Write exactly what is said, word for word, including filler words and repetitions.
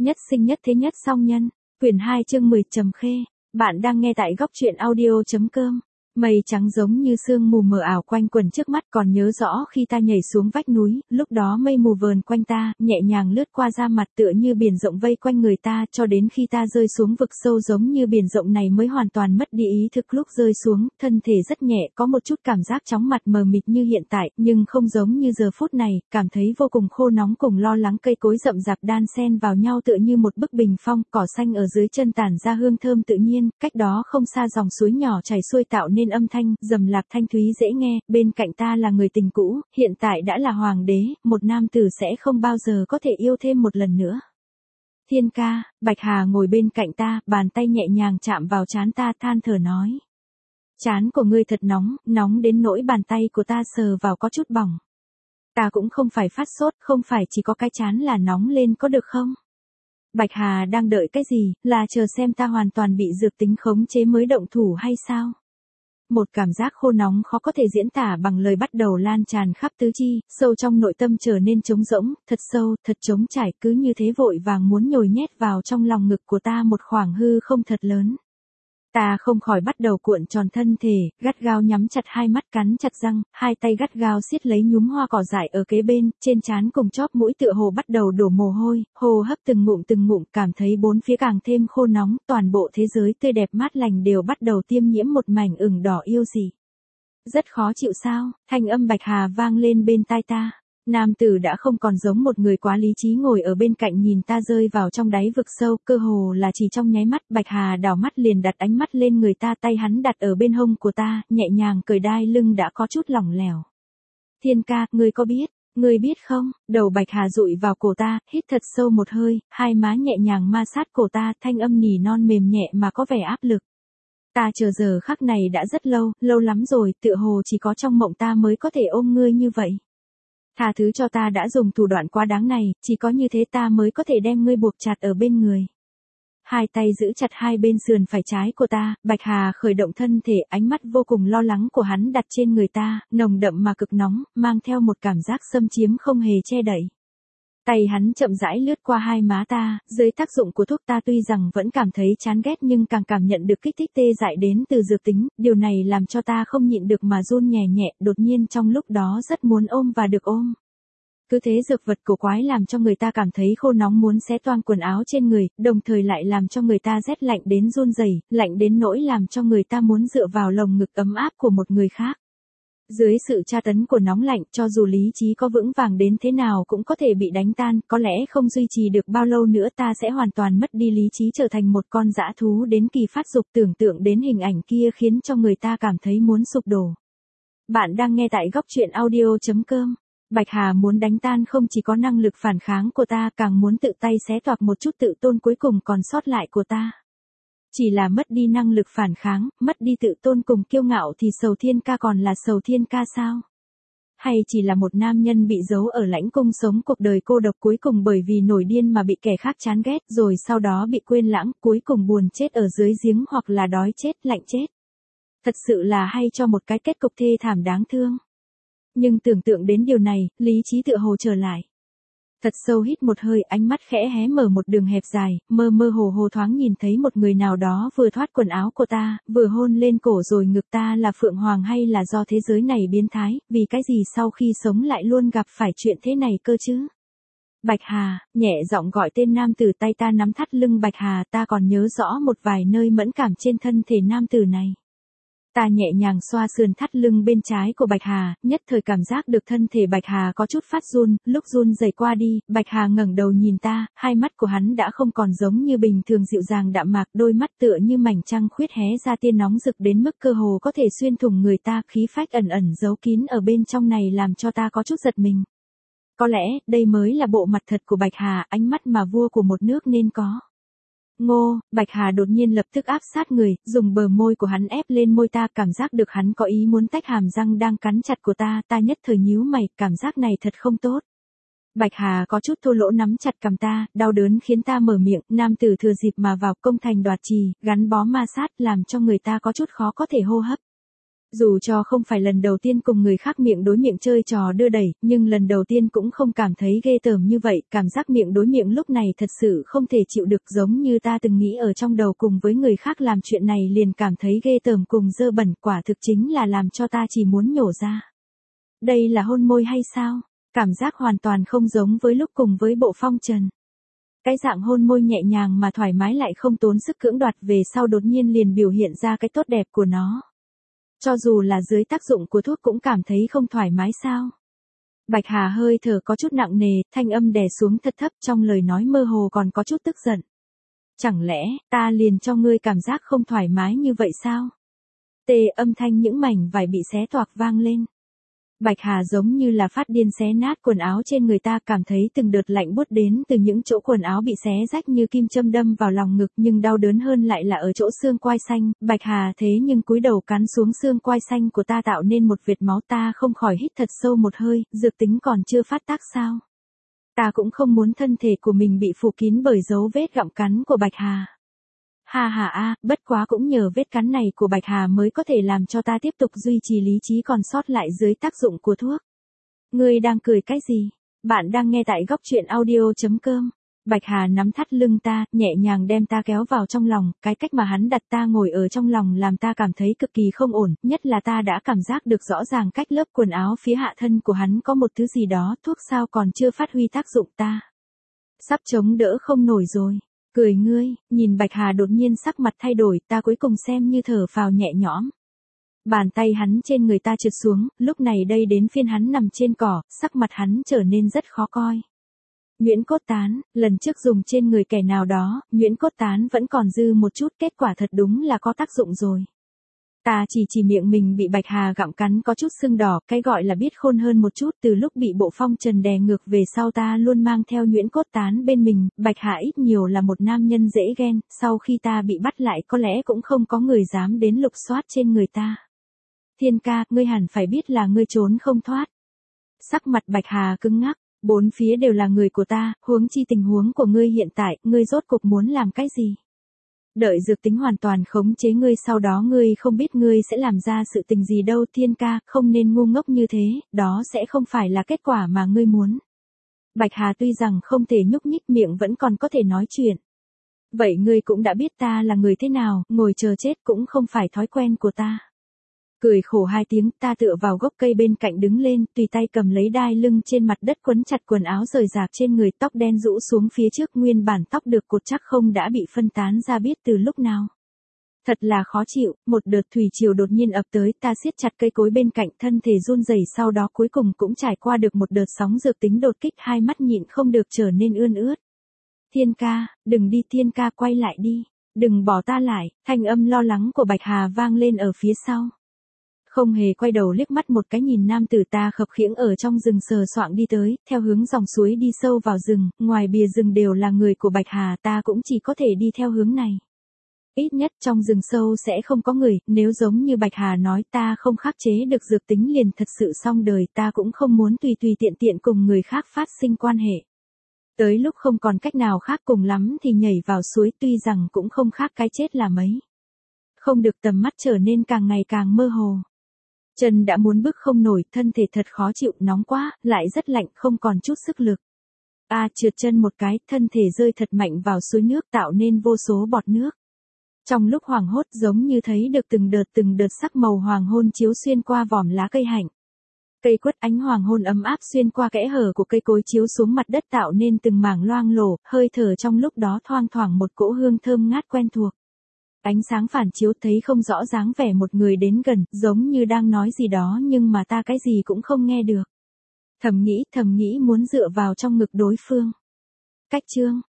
Nhất sinh nhất thế nhất song nhân. Quyển hai chương mười Trầm Khê. Bạn đang nghe tại góc truyện audio.com. Mây trắng giống như sương mù mờ ảo quanh quẩn trước mắt, còn nhớ rõ khi ta nhảy xuống vách núi, lúc đó mây mù vờn quanh ta, nhẹ nhàng lướt qua da mặt tựa như biển rộng vây quanh người ta, cho đến khi ta rơi xuống vực sâu giống như biển rộng này mới hoàn toàn mất đi ý thức. Lúc rơi xuống, thân thể rất nhẹ, có một chút cảm giác chóng mặt mờ mịt như hiện tại, nhưng không giống như giờ phút này, cảm thấy vô cùng khô nóng cùng lo lắng. Cây cối rậm rạp đan xen vào nhau tựa như một bức bình phong, cỏ xanh ở dưới chân tản ra hương thơm tự nhiên, cách đó không xa dòng suối nhỏ chảy xuôi tạo nên âm thanh rầm rạp thanh thúy dễ nghe. Bên cạnh ta là người tình cũ, hiện tại đã là hoàng đế, một nam tử sẽ không bao giờ có thể yêu thêm một lần nữa. Thiên ca. Bạch Hà ngồi bên cạnh ta, bàn tay nhẹ nhàng chạm vào trán ta, than thở nói: trán của ngươi thật nóng, nóng đến nỗi bàn tay của ta sờ vào có chút bỏng. Ta cũng không phải phát sốt, không phải chỉ có cái trán là nóng lên có được không? Bạch Hà đang đợi cái gì, là chờ xem ta hoàn toàn bị dược tính khống chế mới động thủ hay sao? Một cảm giác khô nóng khó có thể diễn tả bằng lời bắt đầu lan tràn khắp tứ chi, sâu trong nội tâm trở nên trống rỗng, thật sâu, thật trống trải, cứ như thế vội vàng muốn nhồi nhét vào trong lòng ngực của ta một khoảng hư không thật lớn. Ta không khỏi bắt đầu cuộn tròn thân thể, gắt gao nhắm chặt hai mắt, cắn chặt răng, hai tay gắt gao siết lấy nhúm hoa cỏ dại ở kế bên, trên trán cùng chóp mũi tựa hồ bắt đầu đổ mồ hôi, hô hấp từng ngụm từng ngụm, cảm thấy bốn phía càng thêm khô nóng, toàn bộ thế giới tươi đẹp mát lành đều bắt đầu tiêm nhiễm một mảnh ửng đỏ yêu dị. Rất khó chịu sao? Thanh âm Bạch Hà vang lên bên tai ta. Nam tử đã không còn giống một người quá lý trí ngồi ở bên cạnh nhìn ta rơi vào trong đáy vực sâu, cơ hồ là chỉ trong nháy mắt. Bạch Hà đảo mắt liền đặt ánh mắt lên người ta, tay hắn đặt ở bên hông của ta, nhẹ nhàng cởi đai lưng đã có chút lỏng lẻo. Thiên ca, ngươi có biết, ngươi biết không? Đầu Bạch Hà dụi vào cổ ta, hít thật sâu một hơi, hai má nhẹ nhàng ma sát cổ ta, thanh âm nỉ non mềm nhẹ mà có vẻ áp lực. Ta chờ giờ khắc này đã rất lâu, lâu lắm rồi, tựa hồ chỉ có trong mộng ta mới có thể ôm ngươi như vậy. Tha thứ cho ta đã dùng thủ đoạn quá đáng này, chỉ có như thế ta mới có thể đem ngươi buộc chặt ở bên người. Hai tay giữ chặt hai bên sườn phải trái của ta, Bạch Hà khởi động thân thể, ánh mắt vô cùng lo lắng của hắn đặt trên người ta, nồng đậm mà cực nóng, mang theo một cảm giác xâm chiếm không hề che đậy. Tay hắn chậm rãi lướt qua hai má ta, dưới tác dụng của thuốc ta tuy rằng vẫn cảm thấy chán ghét nhưng càng cảm nhận được kích thích tê dại đến từ dược tính, điều này làm cho ta không nhịn được mà run nhẹ nhẹ, đột nhiên trong lúc đó rất muốn ôm và được ôm. Cứ thế dược vật cổ quái làm cho người ta cảm thấy khô nóng muốn xé toang quần áo trên người, đồng thời lại làm cho người ta rét lạnh đến run rẩy, lạnh đến nỗi làm cho người ta muốn dựa vào lồng ngực ấm áp của một người khác. Dưới sự tra tấn của nóng lạnh, cho dù lý trí có vững vàng đến thế nào cũng có thể bị đánh tan, có lẽ không duy trì được bao lâu nữa ta sẽ hoàn toàn mất đi lý trí, trở thành một con dã thú đến kỳ phát dục. Tưởng tượng đến hình ảnh kia khiến cho người ta cảm thấy muốn sụp đổ. Bạn đang nghe tại góc truyện audio.com. Bạch Hà muốn đánh tan không chỉ có năng lực phản kháng của ta, càng muốn tự tay xé toạc một chút tự tôn cuối cùng còn sót lại của ta. Chỉ là mất đi năng lực phản kháng, mất đi tự tôn cùng kiêu ngạo thì Sầu Thiên ca còn là Sầu Thiên ca sao? Hay chỉ là một nam nhân bị giấu ở lãnh cung sống cuộc đời cô độc, cuối cùng bởi vì nổi điên mà bị kẻ khác chán ghét, rồi sau đó bị quên lãng, cuối cùng buồn chết ở dưới giếng hoặc là đói chết, lạnh chết. Thật sự là hay cho một cái kết cục thê thảm đáng thương. Nhưng tưởng tượng đến điều này, lý trí tựa hồ trở lại. Thật sâu hít một hơi, ánh mắt khẽ hé mở một đường hẹp dài, mơ mơ hồ hồ thoáng nhìn thấy một người nào đó vừa thoát quần áo của ta, vừa hôn lên cổ rồi ngực ta. Là Phượng Hoàng hay là do thế giới này biến thái, vì cái gì sau khi sống lại luôn gặp phải chuyện thế này cơ chứ? Bạch Hà, nhẹ giọng gọi tên nam tử, tay ta nắm thắt lưng Bạch Hà, ta còn nhớ rõ một vài nơi mẫn cảm trên thân thể nam tử này. Ta nhẹ nhàng xoa sườn thắt lưng bên trái của Bạch Hà, nhất thời cảm giác được thân thể Bạch Hà có chút phát run, lúc run rẩy qua đi, Bạch Hà ngẩng đầu nhìn ta, hai mắt của hắn đã không còn giống như bình thường dịu dàng đạm mạc, đôi mắt tựa như mảnh trăng khuyết hé ra tia nóng rực đến mức cơ hồ có thể xuyên thủng người ta, khí phách ẩn ẩn giấu kín ở bên trong này làm cho ta có chút giật mình. Có lẽ, đây mới là bộ mặt thật của Bạch Hà, ánh mắt mà vua của một nước nên có. Ngô. Bạch Hà đột nhiên lập tức áp sát người, dùng bờ môi của hắn ép lên môi ta, cảm giác được hắn có ý muốn tách hàm răng đang cắn chặt của ta, ta nhất thời nhíu mày, cảm giác này thật không tốt. Bạch Hà có chút thô lỗ nắm chặt cằm ta, đau đớn khiến ta mở miệng, nam tử thừa dịp mà vào công thành đoạt trì, gắn bó ma sát, làm cho người ta có chút khó có thể hô hấp. Dù cho không phải lần đầu tiên cùng người khác miệng đối miệng chơi trò đưa đẩy, nhưng lần đầu tiên cũng không cảm thấy ghê tởm như vậy, cảm giác miệng đối miệng lúc này thật sự không thể chịu được, giống như ta từng nghĩ ở trong đầu cùng với người khác làm chuyện này liền cảm thấy ghê tởm cùng dơ bẩn, quả thực chính là làm cho ta chỉ muốn nhổ ra. Đây là hôn môi hay sao? Cảm giác hoàn toàn không giống với lúc cùng với Bộ Phong Trần. Cái dạng hôn môi nhẹ nhàng mà thoải mái lại không tốn sức cưỡng đoạt về sau đột nhiên liền biểu hiện ra cái tốt đẹp của nó. Cho dù là dưới tác dụng của thuốc cũng cảm thấy không thoải mái sao. Bạch Hà hơi thở có chút nặng nề, thanh âm đè xuống thật thấp, trong lời nói mơ hồ còn có chút tức giận. Chẳng lẽ, ta liền cho ngươi cảm giác không thoải mái như vậy sao? Tê, âm thanh những mảnh vải bị xé toạc vang lên. Bạch Hà giống như là phát điên xé nát quần áo trên người ta, cảm thấy từng đợt lạnh buốt đến từ những chỗ quần áo bị xé rách như kim châm đâm vào lòng ngực, nhưng đau đớn hơn lại là ở chỗ xương quai xanh. Bạch Hà thế nhưng cúi đầu cắn xuống xương quai xanh của ta tạo nên một vệt máu, ta không khỏi hít thật sâu một hơi, dược tính còn chưa phát tác sao? Ta cũng không muốn thân thể của mình bị phủ kín bởi dấu vết gặm cắn của Bạch Hà. Ha ha a, bất quá cũng nhờ vết cắn này của Bạch Hà mới có thể làm cho ta tiếp tục duy trì lý trí còn sót lại dưới tác dụng của thuốc. Ngươi đang cười cái gì? Bạn đang nghe tại góc truyện audio chấm com. Bạch Hà nắm thắt lưng ta, nhẹ nhàng đem ta kéo vào trong lòng, cái cách mà hắn đặt ta ngồi ở trong lòng làm ta cảm thấy cực kỳ không ổn, nhất là ta đã cảm giác được rõ ràng cách lớp quần áo phía hạ thân của hắn có một thứ gì đó, thuốc sao còn chưa phát huy tác dụng ta. Sắp chống đỡ không nổi rồi. Cười ngươi, nhìn Bạch Hà đột nhiên sắc mặt thay đổi, ta cuối cùng xem như thở phào nhẹ nhõm. Bàn tay hắn trên người ta trượt xuống, lúc này đây đến phiên hắn nằm trên cỏ, sắc mặt hắn trở nên rất khó coi. Nhuyễn cốt tán, lần trước dùng trên người kẻ nào đó, nhuyễn cốt tán vẫn còn dư một chút, kết quả thật đúng là có tác dụng rồi. Ta chỉ chỉ miệng mình bị Bạch Hà gặm cắn có chút sưng đỏ, cái gọi là biết khôn hơn một chút, từ lúc bị Bộ Phong Trần đè ngược về sau ta luôn mang theo nhuyễn cốt tán bên mình, Bạch Hà ít nhiều là một nam nhân dễ ghen, sau khi ta bị bắt lại có lẽ cũng không có người dám đến lục soát trên người ta. Thiên ca, ngươi hẳn phải biết là ngươi trốn không thoát. Sắc mặt Bạch Hà cứng ngắc, bốn phía đều là người của ta, huống chi tình huống của ngươi hiện tại, ngươi rốt cục muốn làm cái gì? Đợi dược tính hoàn toàn khống chế ngươi sau đó ngươi không biết ngươi sẽ làm ra sự tình gì đâu. Thiên ca, không nên ngu ngốc như thế, đó sẽ không phải là kết quả mà ngươi muốn. Bạch Hà tuy rằng không thể nhúc nhích miệng vẫn còn có thể nói chuyện. Vậy ngươi cũng đã biết ta là người thế nào, ngồi chờ chết cũng không phải thói quen của ta. Cười khổ hai tiếng, ta tựa vào gốc cây bên cạnh đứng lên, tùy tay cầm lấy đai lưng trên mặt đất quấn chặt quần áo rời rạc trên người, tóc đen rũ xuống phía trước, nguyên bản tóc được cột chắc không đã bị phân tán ra biết từ lúc nào. Thật là khó chịu, một đợt thủy triều đột nhiên ập tới, ta siết chặt cây cối bên cạnh, thân thể run rẩy, sau đó cuối cùng cũng trải qua được một đợt sóng dược tính đột kích, hai mắt nhịn không được trở nên ươn ướt. Thiên ca, đừng đi, Thiên ca quay lại đi, đừng bỏ ta lại, thanh âm lo lắng của Bạch Hà vang lên ở phía sau. Không hề quay đầu liếc mắt một cái nhìn nam tử ta khập khiễng ở trong rừng sờ soạng đi tới, theo hướng dòng suối đi sâu vào rừng, ngoài bìa rừng đều là người của Bạch Hà, ta cũng chỉ có thể đi theo hướng này. Ít nhất trong rừng sâu sẽ không có người, nếu giống như Bạch Hà nói ta không khắc chế được dược tính liền thật sự xong đời, ta cũng không muốn tùy tùy tiện tiện cùng người khác phát sinh quan hệ. Tới lúc không còn cách nào khác cùng lắm thì nhảy vào suối, tuy rằng cũng không khác cái chết là mấy. Không được, tầm mắt trở nên càng ngày càng mơ hồ. Chân đã muốn bước không nổi, thân thể thật khó chịu, nóng quá, lại rất lạnh, không còn chút sức lực. A à, trượt chân một cái, thân thể rơi thật mạnh vào suối nước tạo nên vô số bọt nước. Trong lúc hoảng hốt giống như thấy được từng đợt từng đợt sắc màu hoàng hôn chiếu xuyên qua vòm lá cây hạnh. Cây quất, ánh hoàng hôn ấm áp xuyên qua kẽ hở của cây cối chiếu xuống mặt đất tạo nên từng mảng loang lổ, hơi thở trong lúc đó thoang thoảng một cỗ hương thơm ngát quen thuộc. Ánh sáng phản chiếu thấy không rõ dáng vẻ một người đến gần, giống như đang nói gì đó nhưng mà ta cái gì cũng không nghe được. Thầm nghĩ, thầm nghĩ muốn dựa vào trong ngực đối phương. Cách chương,